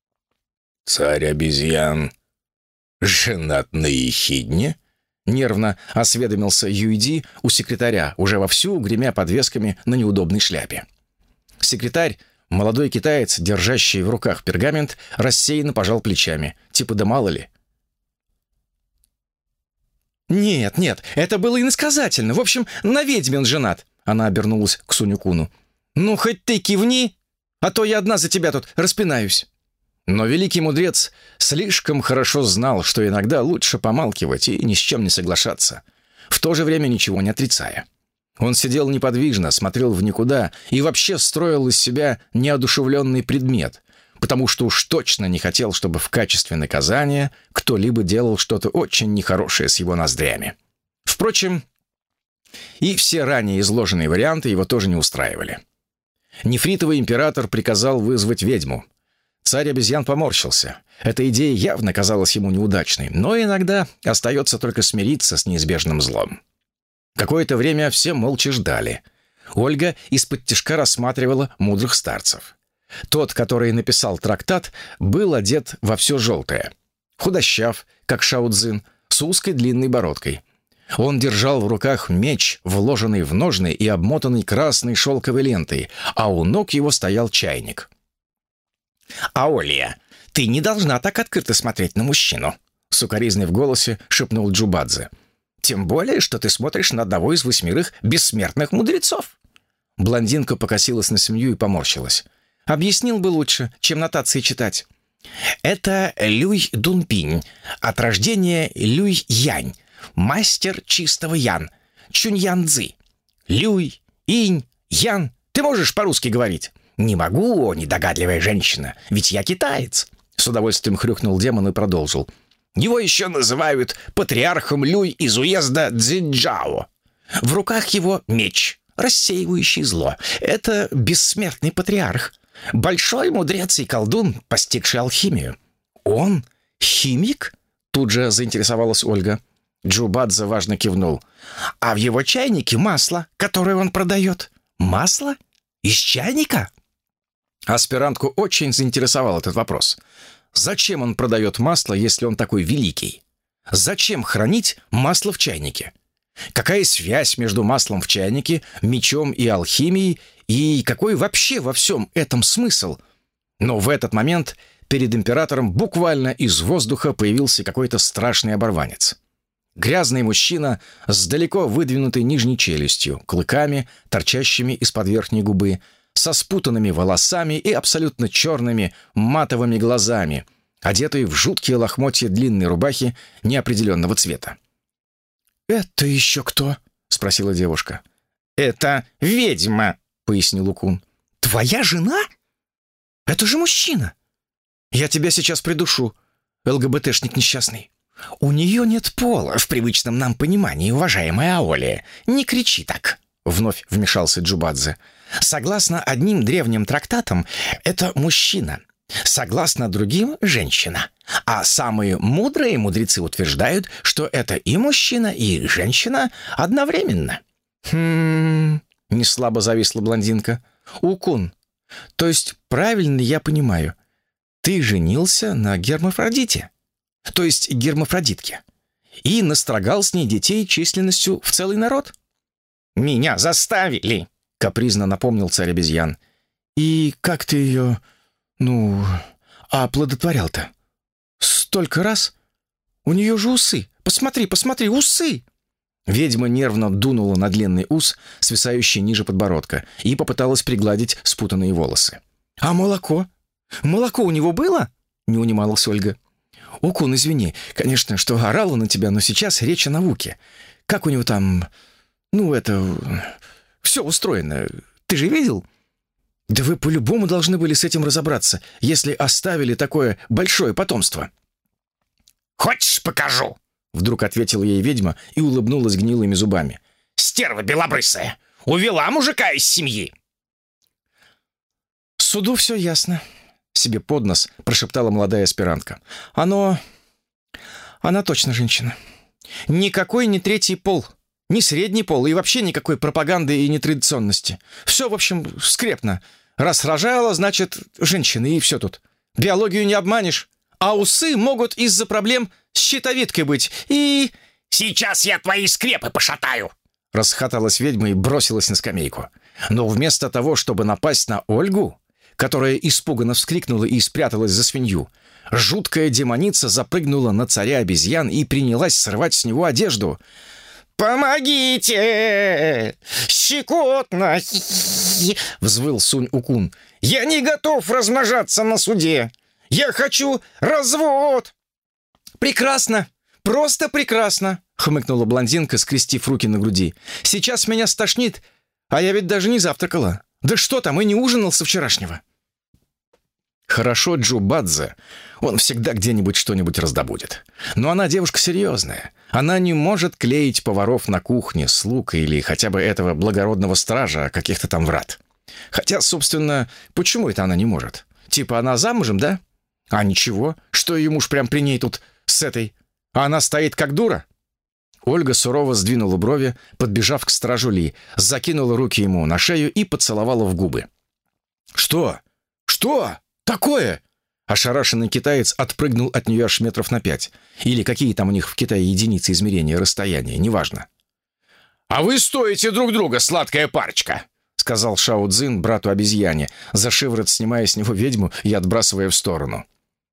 «Царь обезьян женат на Ехидне?» — нервно осведомился Юйди у секретаря, уже вовсю гремя подвесками на неудобной шляпе. Секретарь, молодой китаец, держащий в руках пергамент, рассеянно пожал плечами. Типа, да мало ли. «Нет, нет, это было иносказательно. В общем, на ведьме он женат». Она обернулась к Сунь-Укуну. «Ну, хоть ты кивни, а то я одна за тебя тут распинаюсь». Но великий мудрец слишком хорошо знал, что иногда лучше помалкивать и ни с чем не соглашаться, в то же время ничего не отрицая. Он сидел неподвижно, смотрел в никуда и вообще строил из себя неодушевленный предмет, потому что уж точно не хотел, чтобы в качестве наказания кто-либо делал что-то очень нехорошее с его ноздрями. Впрочем, И все ранее изложенные варианты его тоже не устраивали. Нефритовый император приказал вызвать ведьму. Царь обезьян поморщился. Эта идея явно казалась ему неудачной, но иногда остается только смириться с неизбежным злом. Какое-то время все молча ждали. Ольга из-под тишка рассматривала мудрых старцев. Тот, который написал трактат, был одет во все желтое. Худощав, как Шао Цзин, с узкой длинной бородкой. Он держал в руках меч, вложенный в ножны и обмотанный красной шелковой лентой, а у ног его стоял чайник. «Аолия, ты не должна так открыто смотреть на мужчину», — с укоризной в голосе шепнул Джубадзе. «Тем более, что ты смотришь на одного из восьмерых бессмертных мудрецов». Блондинка покосилась на семью и поморщилась. «Объяснил бы лучше, чем нотации читать». «Это Люй Дунпинь, от рождения Люй Янь, мастер чистого Ян, Чуньян Цзи. Люй, Инь, Ян. Ты можешь по-русски говорить?» «Не могу, о недогадливая женщина, ведь я китаец», — с удовольствием хрюкнул демон и продолжил. «Его еще называют патриархом Люй из уезда Цзиньчжао. В руках его меч, рассеивающий зло. Это бессмертный патриарх, большой мудрец и колдун, постигший алхимию». «Он химик?» — тут же заинтересовалась Ольга. Джубадзе важно кивнул. «А в его чайнике масло, которое он продает». «Масло? Из чайника?» Аспирантку очень заинтересовал этот вопрос. Зачем он продает масло, если он такой великий? Зачем хранить масло в чайнике? Какая связь между маслом в чайнике, мечом и алхимией, и какой вообще во всем этом смысл? Но в этот момент перед императором буквально из воздуха появился какой-то страшный оборванец. Грязный мужчина с далеко выдвинутой нижней челюстью, клыками, торчащими из-под верхней губы, со спутанными волосами и абсолютно черными матовыми глазами, одетый в жуткие лохмотья длинной рубахи неопределенного цвета. «Это еще кто?» — спросила девушка. «Это ведьма», — пояснил Укун. «Твоя жена? Это же мужчина!» «Я тебя сейчас придушу, ЛГБТшник несчастный». «У нее нет пола в привычном нам понимании, уважаемая Аолия. Не кричи так», — вновь вмешался Джубадзе. «Согласно одним древним трактатам, это мужчина. Согласно другим — женщина. А самые мудрые мудрецы утверждают, что это и мужчина, и женщина одновременно». «Хм...» — неслабо зависла блондинка. «Укун, то есть правильно я понимаю, ты женился на гермафродите? То есть гермафродитке? И настрогал с ней детей численностью в целый народ?» «Меня заставили», — капризно напомнил царь обезьян. «И как ты ее, ну, оплодотворял-то? Столько раз? У нее же усы. Посмотри, посмотри, усы!» Ведьма нервно дунула на длинный ус, свисающий ниже подбородка, и попыталась пригладить спутанные волосы. «А молоко? Молоко у него было?» — не унималась Ольга. «Укун, извини, конечно, что орала на тебя, но сейчас речь о науке. Как у него там, ну, это, все устроено. Ты же видел?» «Да вы по-любому должны были с этим разобраться, если оставили такое большое потомство». «Хочешь, покажу?» — вдруг ответила ей ведьма и улыбнулась гнилыми зубами. «Стерва белобрысая! Увела мужика из семьи!» «Суду все ясно», — себе под нос прошептала молодая аспирантка. «Оно... она точно женщина. Никакой не третий пол, ни средний пол, и вообще никакой пропаганды и нетрадиционности. Все, в общем, скрепно. Раз рожала, значит, женщина, и все тут. Биологию не обманешь. А усы могут из-за проблем с щитовидкой быть, и...» «Сейчас я твои скрепы пошатаю!» Расхоталась ведьма и бросилась на скамейку. Но вместо того, чтобы напасть на Ольгу, которая испуганно вскрикнула и спряталась за свинью, жуткая демоница запрыгнула на царя обезьян и принялась срывать с него одежду. «Помогите! Щекотно!» — взвыл Сунь-Укун. «Я не готов размножаться на суде! Я хочу развод!» «Прекрасно! Просто прекрасно!» — хмыкнула блондинка, скрестив руки на груди. «Сейчас меня стошнит, а я ведь даже не завтракала. Да что там, и не ужинал со вчерашнего». Хорошо Джубадзе Он всегда где-нибудь что-нибудь раздобудет. Но она девушка серьезная. Она не может клеить поваров на кухне, слуг или хотя бы этого благородного стража каких-то там врат. Хотя, собственно, почему это она не может? Типа она замужем, да? А ничего, что ее муж прям при ней тут с этой. А она стоит как дура. Ольга сурово сдвинула брови, подбежав к стражу Ли, закинула руки ему на шею и поцеловала в губы. «Что? Что? Такое?» Ошарашенный китаец отпрыгнул от нее аж метров на пять. Или какие там у них в Китае единицы измерения расстояния, неважно. «А вы стоите друг друга, сладкая парочка!» — сказал Шао Цзин брату обезьяне, за шиворот снимая с него ведьму и отбрасывая в сторону.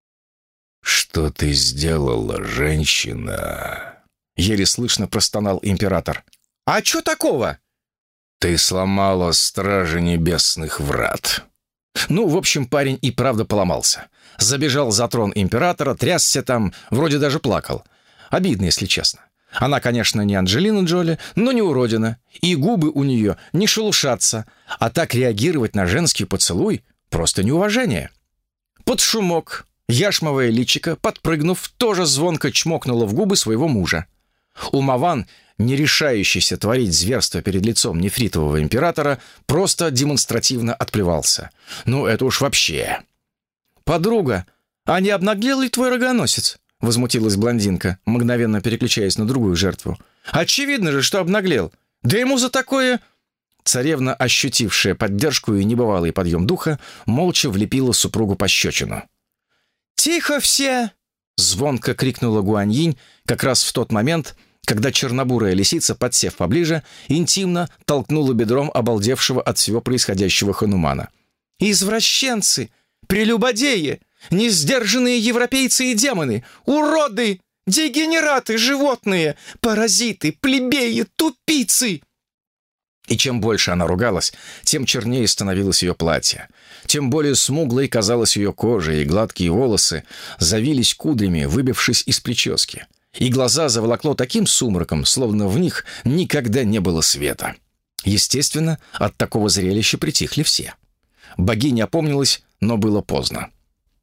«Что ты сделала, женщина?» — еле слышно простонал император. «А чё такого?» «Ты сломала стражи небесных врат». Ну, в общем, парень и правда поломался. Забежал за трон императора, трясся там, вроде даже плакал. Обидно, если честно. Она, конечно, не Анджелина Джоли, но не уродина. И губы у нее не шелушатся. А так реагировать на женский поцелуй — просто неуважение. Под шумок яшмовое личико, подпрыгнув, тоже звонко чмокнуло в губы своего мужа. Умаван, не решающийся творить зверство перед лицом нефритового императора, просто демонстративно отплевался. Ну, это уж вообще. «Подруга, а не обнаглел ли твой рогоносец?» — возмутилась блондинка, мгновенно переключаясь на другую жертву. «Очевидно же, что обнаглел. Да ему за такое...» Царевна, ощутившая поддержку и небывалый подъем духа, молча влепила супругу пощечину. «Тихо все!» — звонко крикнула Гуаньинь как раз в тот момент, когда чернобурая лисица, подсев поближе, интимно толкнула бедром обалдевшего от всего происходящего ханумана. «Извращенцы! Прелюбодеи! Несдержанные европейцы и демоны! Уроды! Дегенераты животные! Паразиты! Плебеи! Тупицы!» И чем больше она ругалась, тем чернее становилось ее платье. Тем более смуглой казалась ее кожа, и гладкие волосы завились кудрями, выбившись из прически. И глаза заволокло таким сумраком, словно в них никогда не было света. Естественно, от такого зрелища притихли все. Богиня опомнилась, но было поздно.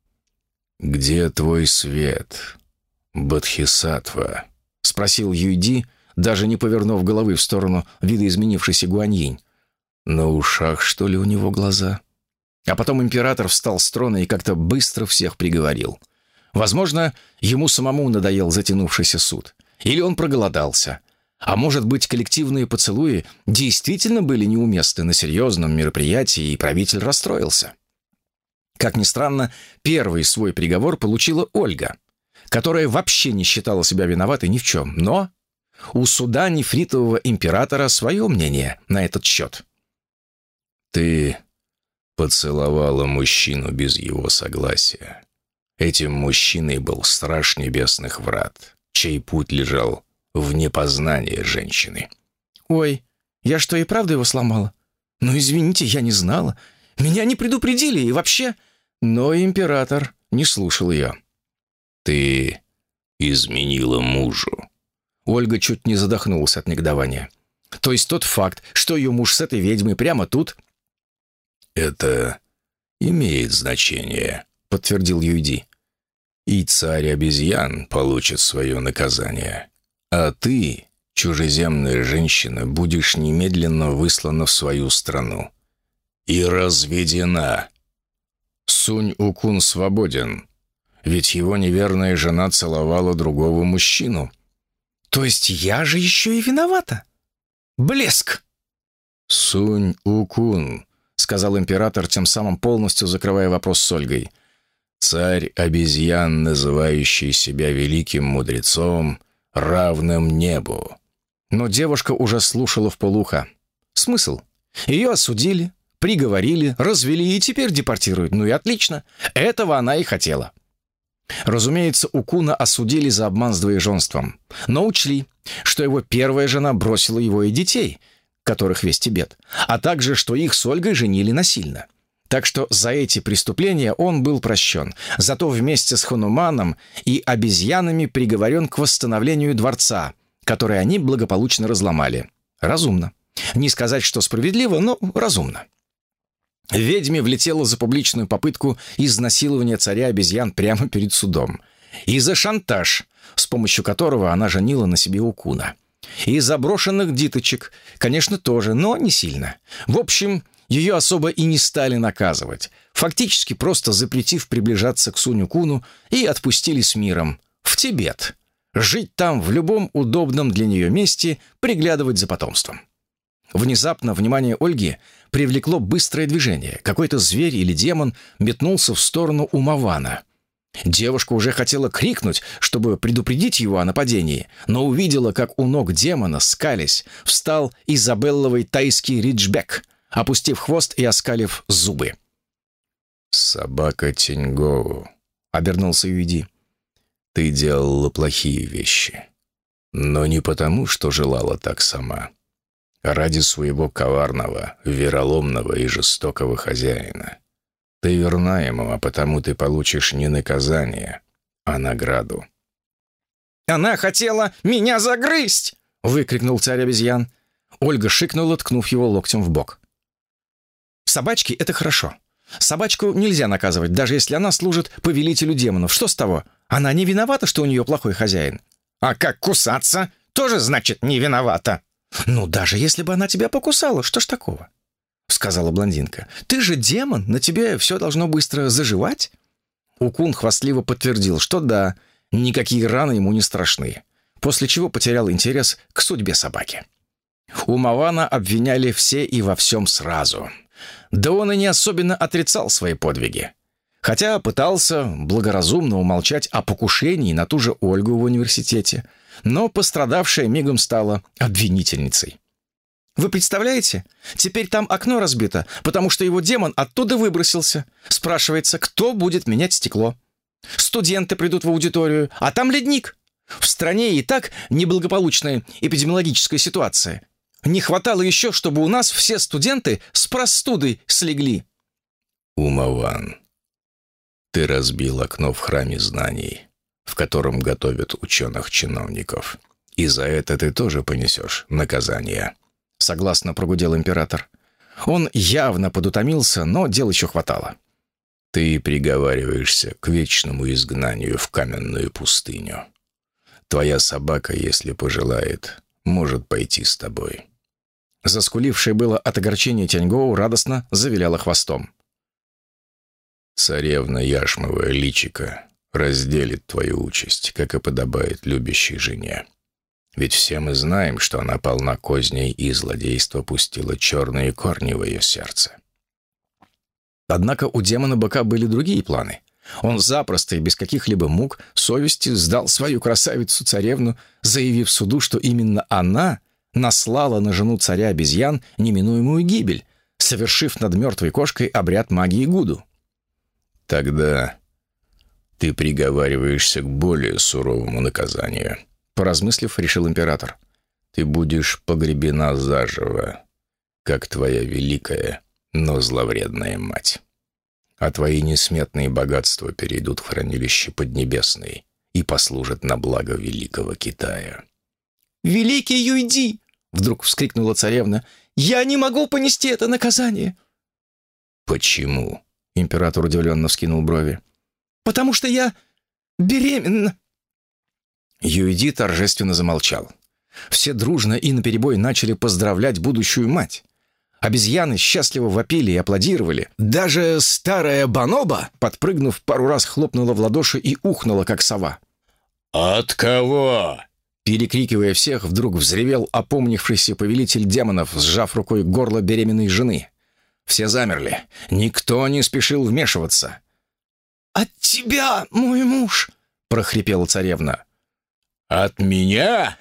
«Где твой свет, Бодхисаттва?» — спросил Юйди, даже не повернув головы в сторону видоизменившейся Гуаньинь. На ушах, что ли, у него глаза? А потом император встал с трона и как-то быстро всех приговорил. Возможно, ему самому надоел затянувшийся суд. Или он проголодался. А может быть, коллективные поцелуи действительно были неуместны на серьезном мероприятии, и правитель расстроился. Как ни странно, первый свой приговор получила Ольга, которая вообще не считала себя виноватой ни в чем. Но у суда нефритового императора свое мнение на этот счет. «Ты поцеловала мужчину без его согласия. Этим мужчиной был страж небесных врат, чей путь лежал в непознании женщины». «Ой, я что, и правда его сломала? Ну, извините, я не знала. Меня не предупредили и вообще...» Но император не слушал ее. «Ты изменила мужу». Ольга чуть не задохнулась от негодования. То есть тот факт, что ее муж с этой ведьмой прямо тут... «Это имеет значение», — подтвердил Юйди. «И царь обезьян получит свое наказание. А ты, чужеземная женщина, будешь немедленно выслана в свою страну и разведена». Сунь-Укун свободен, ведь его неверная жена целовала другого мужчину. То есть я же еще и виновата? Блеск! «Сунь-Укун», — сказал император, тем самым полностью закрывая вопрос с Ольгой. «Царь обезьян, называющий себя великим мудрецом, равным небу». Но девушка уже слушала вполуха. Смысл? Ее осудили, приговорили, развели и теперь депортируют. Ну и отлично. Этого она и хотела. Разумеется, Укуна осудили за обман с двоеженством, но учли, что его первая жена бросила его и детей, которых весь Тибет, а также, что их с Ольгой женили насильно. Так что за эти преступления он был прощен, зато вместе с Хануманом и обезьянами приговорен к восстановлению дворца, который они благополучно разломали. Разумно. Не сказать, что справедливо, но разумно. Ведьме влетела за публичную попытку изнасилования царя обезьян прямо перед судом. И за шантаж, с помощью которого она женила на себе Укуна. И за брошенных диточек, конечно, тоже, но не сильно. В общем, ее особо и не стали наказывать, фактически просто запретив приближаться к Сунь-Укуну и отпустили с миром в Тибет. Жить там в любом удобном для нее месте, приглядывать за потомством. Внезапно внимание Ольги привлекло быстрое движение. Какой-то зверь или демон метнулся в сторону Умавана. Девушка уже хотела крикнуть, чтобы предупредить его о нападении, но увидела, как у ног демона, скалясь, встал изабелловый тайский риджбек, опустив хвост и оскалив зубы. «Собака Тиньгоу», — обернулся Юйди, — «ты делала плохие вещи, но не потому, что желала так сама, а ради своего коварного, вероломного и жестокого хозяина. Ты верна ему, а потому ты получишь не наказание, а награду». «Она хотела меня загрызть!» — выкрикнул царь обезьян. Ольга шикнула, ткнув его локтем в бок. «Собачки — это хорошо. Собачку нельзя наказывать, даже если она служит повелителю демонов. Что с того? Она не виновата, что у нее плохой хозяин». «А как кусаться? Тоже, значит, не виновата». «Ну, даже если бы она тебя покусала, что ж такого?» — сказала блондинка. «Ты же демон, на тебе все должно быстро заживать». Укун хвастливо подтвердил, что да, никакие раны ему не страшны, после чего потерял интерес к судьбе собаки. Умавана обвиняли все и во всем сразу. Да он и не особенно отрицал свои подвиги. Хотя пытался благоразумно умолчать о покушении на ту же Ольгу в университете, но пострадавшая мигом стала обвинительницей. «Вы представляете? Теперь там окно разбито, потому что его демон оттуда выбросился. Спрашивается, кто будет менять стекло? Студенты придут в аудиторию, а там ледник. В стране и так неблагополучная эпидемиологическая ситуация. Не хватало еще, чтобы у нас все студенты с простудой слегли». «Умаван, ты разбил окно в храме знаний, в котором готовят ученых-чиновников, и за это ты тоже понесешь наказание», — согласно прогудел император. Он явно подутомился, но дел еще хватало. «Ты приговариваешься к вечному изгнанию в каменную пустыню. Твоя собака, если пожелает, может пойти с тобой». Заскулившая было от огорчения Тяньгоу радостно завиляла хвостом. «Царевна Яшмовая личико разделит твою участь, как и подобает любящей жене. Ведь все мы знаем, что она полна козней, и злодейство пустило черные корни в ее сердце». Однако у демона-быка были другие планы. Он запросто и без каких-либо мук совести сдал свою красавицу-царевну, заявив суду, что именно она наслала на жену царя обезьян неминуемую гибель, совершив над мертвой кошкой обряд магии Гуду. «Тогда ты приговариваешься к более суровому наказанию», — поразмыслив, решил император. «Ты будешь погребена заживо, как твоя великая, но зловредная мать. А твои несметные богатства перейдут в хранилище Поднебесной и послужат на благо великого Китая». «Великий Юйди!» — вдруг вскрикнула царевна. «Я не могу понести это наказание!» «Почему?» — император удивленно вскинул брови. «Потому что я беременна!» Юйди торжественно замолчал. Все дружно и наперебой начали поздравлять будущую мать. Обезьяны счастливо вопили и аплодировали. Даже старая Баноба, подпрыгнув, пару раз хлопнула в ладоши и ухнула, как сова. «От кого?» Перекрикивая всех, вдруг взревел опомнившийся повелитель демонов, сжав рукой горло беременной жены. Все замерли. Никто не спешил вмешиваться. «От тебя, мой муж!» — прохрипела царевна. «От меня?»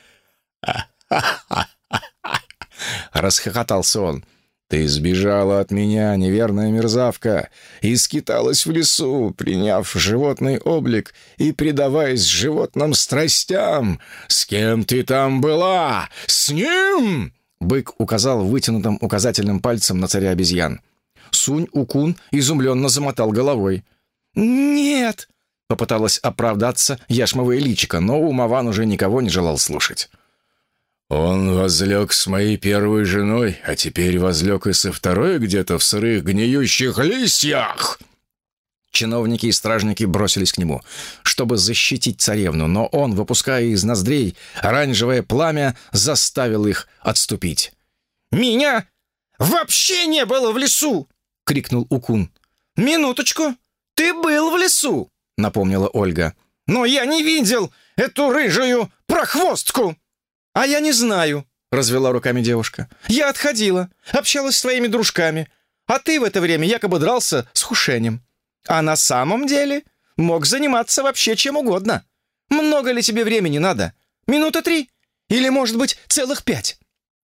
— расхохотался он. «Ты сбежала от меня, неверная мерзавка, и скиталась в лесу, приняв животный облик и предаваясь животным страстям. С кем ты там была? С ним?» Бык указал вытянутым указательным пальцем на царя обезьян. Сунь-Укун изумленно замотал головой. «Нет!» — попыталась оправдаться яшмовое личико, но Умаван уже никого не желал слушать. Он возлег с моей первой женой, а теперь возлег и со второй где-то в сырых гниющих листьях!» Чиновники и стражники бросились к нему, чтобы защитить царевну, но он, выпуская из ноздрей оранжевое пламя, заставил их отступить. «Меня вообще не было в лесу!» — крикнул Укун. «Минуточку, ты был в лесу!» — напомнила Ольга. «Но я не видел эту рыжую прохвостку!» «А я не знаю», — развела руками девушка. «Я отходила, общалась с твоими дружками, а ты в это время якобы дрался с Хушенем. А на самом деле мог заниматься вообще чем угодно. Много ли тебе времени надо? Минуты три? Или, может быть, целых пять?»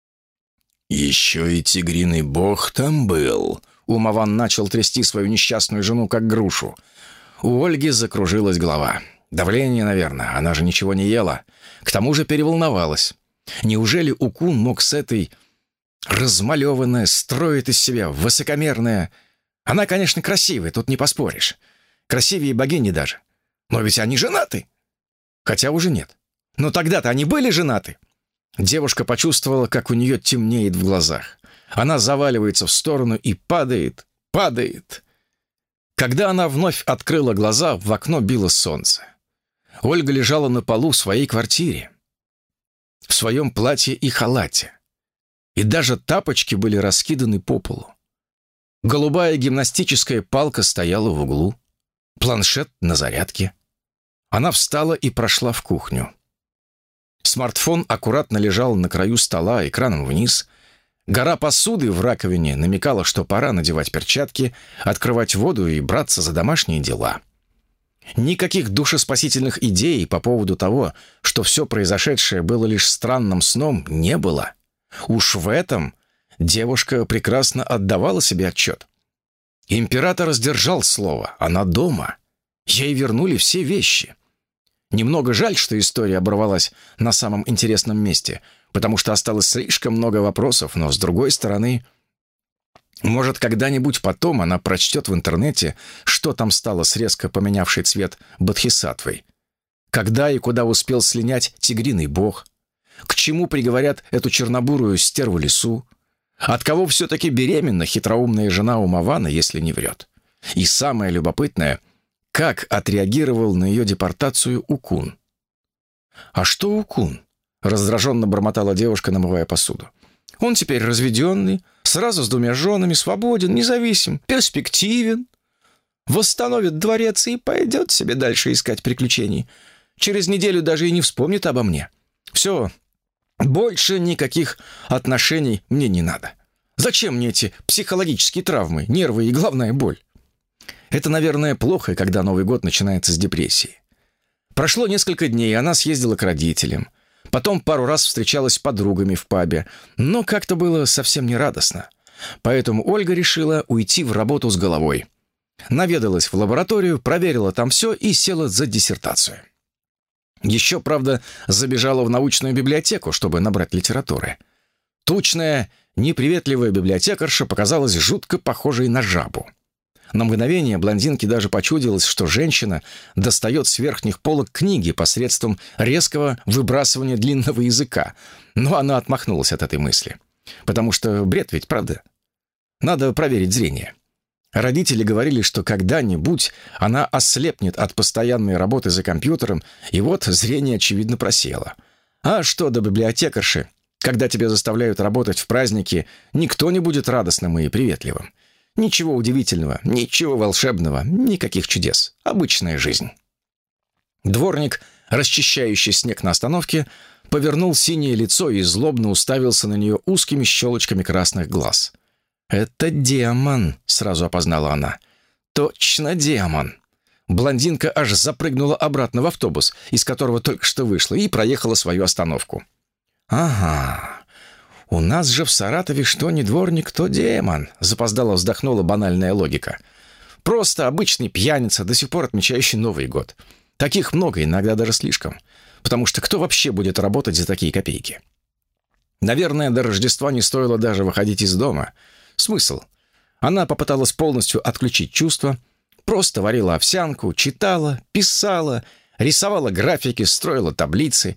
«Еще и тигриный бог там был», — Умаван начал трясти свою несчастную жену, как грушу. У Ольги закружилась голова. Давление, наверное, она же ничего не ела. К тому же переволновалась. Неужели Укун мог с этой размалеванная, строить из себя высокомерная... Она, конечно, красивая, тут не поспоришь. Красивее богини даже. Но ведь они женаты. Хотя уже нет. Но тогда-то они были женаты. Девушка почувствовала, как у нее темнеет в глазах. Она заваливается в сторону и падает, падает. Когда она вновь открыла глаза, в окно било солнце. Ольга лежала на полу в своей квартире, в своем платье и халате. И даже тапочки были раскиданы по полу. Голубая гимнастическая палка стояла в углу. Планшет на зарядке. Она встала и прошла в кухню. Смартфон аккуратно лежал на краю стола, экраном вниз. Гора посуды в раковине намекала, что пора надевать перчатки, открывать воду и браться за домашние дела. Никаких душеспасительных идей по поводу того, что все произошедшее было лишь странным сном, не было. Уж в этом девушка прекрасно отдавала себе отчет. Император сдержал слово, она дома. Ей вернули все вещи. Немного жаль, что история оборвалась на самом интересном месте, потому что осталось слишком много вопросов, но, с другой стороны, может, когда-нибудь потом она прочтет в интернете, что там стало с резко поменявшей цвет бодхисаттвой. Когда и куда успел слинять тигриный бог? К чему приговорят эту чернобурую стерву лесу? От кого все-таки беременна хитроумная жена Умавана, если не врет? И самое любопытное, как отреагировал на ее депортацию Укун? «А что Укун?» — раздраженно бормотала девушка, намывая посуду. «Он теперь разведенный, сразу с двумя женами, свободен, независим, перспективен. Восстановит дворец и пойдет себе дальше искать приключений. Через неделю даже и не вспомнит обо мне. Все, больше никаких отношений мне не надо. Зачем мне эти психологические травмы, нервы и, главная, боль?» Это, наверное, плохо, когда Новый год начинается с депрессии. Прошло несколько дней, она съездила к родителям. Потом пару раз встречалась с подругами в пабе, но как-то было совсем не радостно. Поэтому Ольга решила уйти в работу с головой. Наведалась в лабораторию, проверила там все и села за диссертацию. Еще, правда, забежала в научную библиотеку, чтобы набрать литературы. Тучная, неприветливая библиотекарша показалась жутко похожей на жабу. На мгновение блондинке даже почудилось, что женщина достает с верхних полок книги посредством резкого выбрасывания длинного языка. Но она отмахнулась от этой мысли. Потому что бред ведь, правда? Надо проверить зрение. Родители говорили, что когда-нибудь она ослепнет от постоянной работы за компьютером, и вот зрение, очевидно, просело. А что до библиотекарши? Когда тебя заставляют работать в праздники, никто не будет радостным и приветливым. Ничего удивительного, ничего волшебного, никаких чудес. Обычная жизнь. Дворник, расчищающий снег на остановке, повернул синее лицо и злобно уставился на нее узкими щелочками красных глаз. «Это демон», — сразу опознала она. «Точно демон». Блондинка аж запрыгнула обратно в автобус, из которого только что вышла, и проехала свою остановку. «Ага, у нас же в Саратове что не дворник, то демон», — запоздало вздохнула банальная логика. «Просто обычный пьяница, до сих пор отмечающий Новый год. Таких много, иногда даже слишком. Потому что кто вообще будет работать за такие копейки? Наверное, до Рождества не стоило даже выходить из дома. Смысл? Она попыталась полностью отключить чувства, просто варила овсянку, читала, писала, рисовала графики, строила таблицы,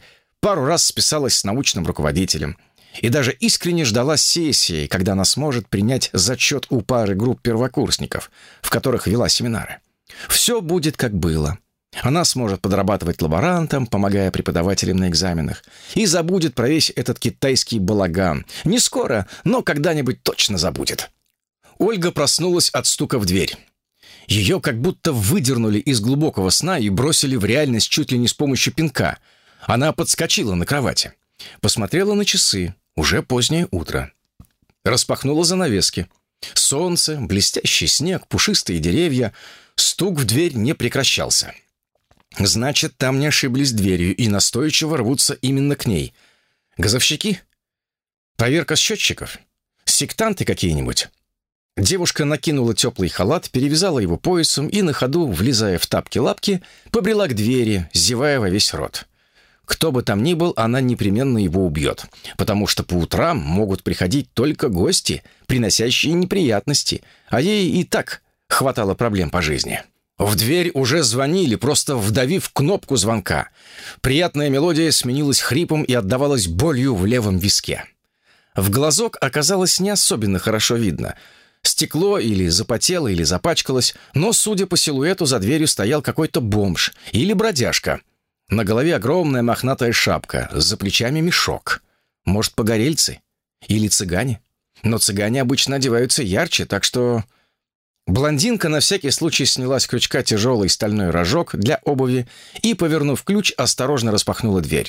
пару раз списалась с научным руководителем и даже искренне ждала сессии, когда она сможет принять зачет у пары групп первокурсников, в которых вела семинары. Все будет как было. Она сможет подрабатывать лаборантом, помогая преподавателям на экзаменах, и забудет про весь этот китайский балаган. Не скоро, но когда-нибудь точно забудет. Ольга проснулась от стука в дверь. Ее как будто выдернули из глубокого сна и бросили в реальность чуть ли не с помощью пинка. Она подскочила на кровати. Посмотрела на часы. Уже позднее утро. Распахнула занавески. Солнце, блестящий снег, пушистые деревья. Стук в дверь не прекращался. Значит, там не ошиблись дверью и настойчиво рвутся именно к ней. Газовщики? Проверка счетчиков? Сектанты какие-нибудь? Девушка накинула теплый халат, перевязала его поясом и на ходу, влезая в тапки-лапки, побрела к двери, зевая во весь рот. Кто бы там ни был, она непременно его убьет, потому что по утрам могут приходить только гости, приносящие неприятности, а ей и так хватало проблем по жизни. В дверь уже звонили, просто вдавив кнопку звонка. Приятная мелодия сменилась хрипом и отдавалась болью в левом виске. В глазок оказалось не особенно хорошо видно. Стекло или запотело, или запачкалось, но, судя по силуэту, за дверью стоял какой-то бомж или бродяжка. На голове огромная мохнатая шапка, за плечами мешок. Может, погорельцы? Или цыгане? Но цыгане обычно одеваются ярче, так что... Блондинка на всякий случай сняла с крючка тяжелый стальной рожок для обуви и, повернув ключ, осторожно распахнула дверь.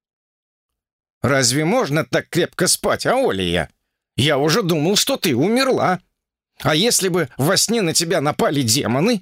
«Разве можно так крепко спать, Аолия? Я уже думал, что ты умерла. А если бы во сне на тебя напали демоны?»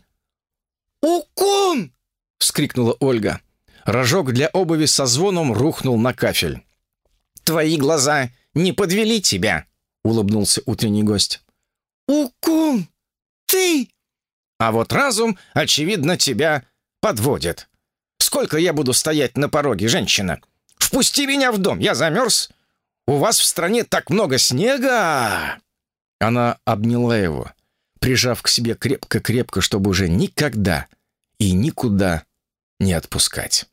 «Укун!» — вскрикнула Ольга. Рожок для обуви со звоном рухнул на кафель. «Твои глаза не подвели тебя», — улыбнулся утренний гость. «Укун! Ты!» «А вот разум, очевидно, тебя подводит. Сколько я буду стоять на пороге, женщина? Впусти меня в дом, я замерз. У вас в стране так много снега!» Она обняла его, прижав к себе крепко-крепко, чтобы уже никогда и никуда не отпускать.